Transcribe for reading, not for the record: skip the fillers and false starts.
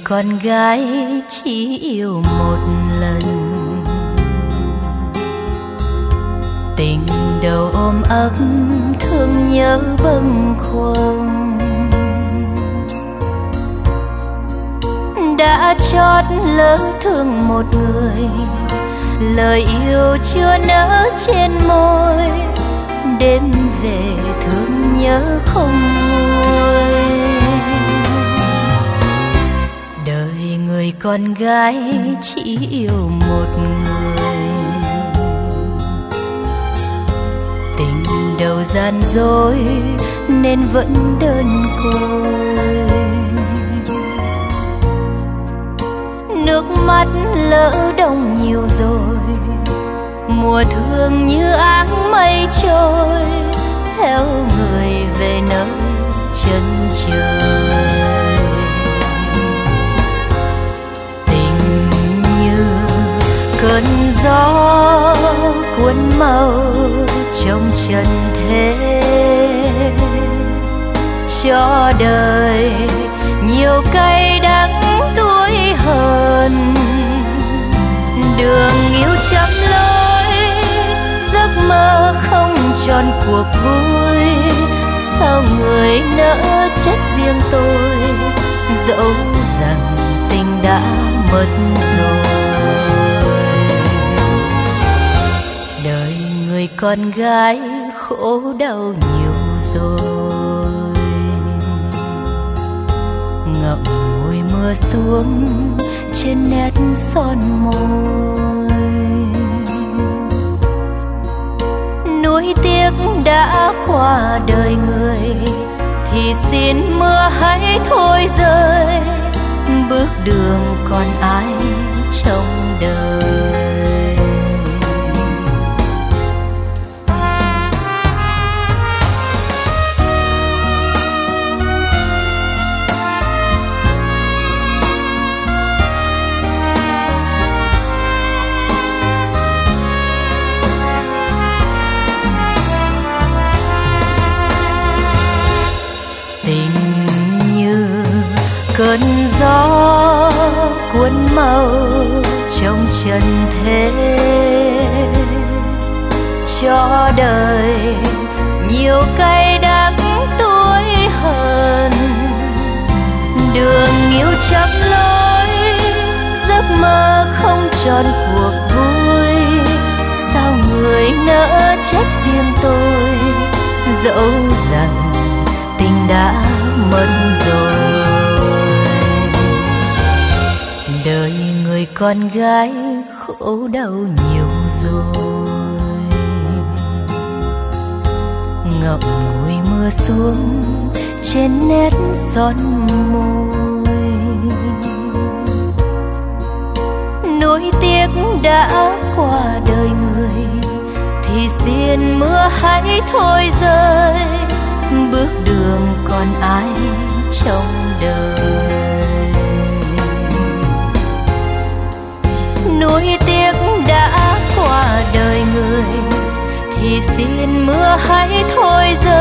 con gái chỉ yêu một lần, tình đầu ôm ấp thương nhớ bâng khuâng, đã chót lỡ thương một người, lời yêu chưa nở trên môi, đêm về thương nhớ không nguôi. Đời người con gái chỉ yêu một người, tình đầu gian dối nên vẫn đơn côi. Nước mắt lỡ đông nhiều rồi, mùa thương như áng mây trôi, theo người về nơi chân trời. Tình như cơn gió cuốn màu trong trần thế, cho đời nhiều cay đắng tuổi hờn. Đường yêu chậm lối, giấc mơ không tròn cuộc vui, sao người nỡ trách riêng tôi, dẫu rằng tình đã mất rồi. Đời người con gái khổ đau nhiều rồi, ngậm ngùi mưa xuống trên nét son môi. Nuối tiếc đã qua đời người, thì xin mưa hãy thôi rơi, bước đường còn ai trong đời. Cơn gió cuốn màu trong trần thế, cho đời nhiều cay đắng tuổi hờn. Đường yêu chậm lối, giấc mơ không tròn cuộc vui, sao người nỡ trách riêng tôi, dẫu rằng tình đã mất rồi. Đời người con gái khổ đau nhiều rồi, ngậm ngùi mưa xuống trên nét son môi. Nuối tiếc đã qua đời người, thì xin mưa hãy thôi rơi, bước đường còn ai trong đời. Nuối tiếc đã qua đời người, thì xin mưa hãy thôi rơi,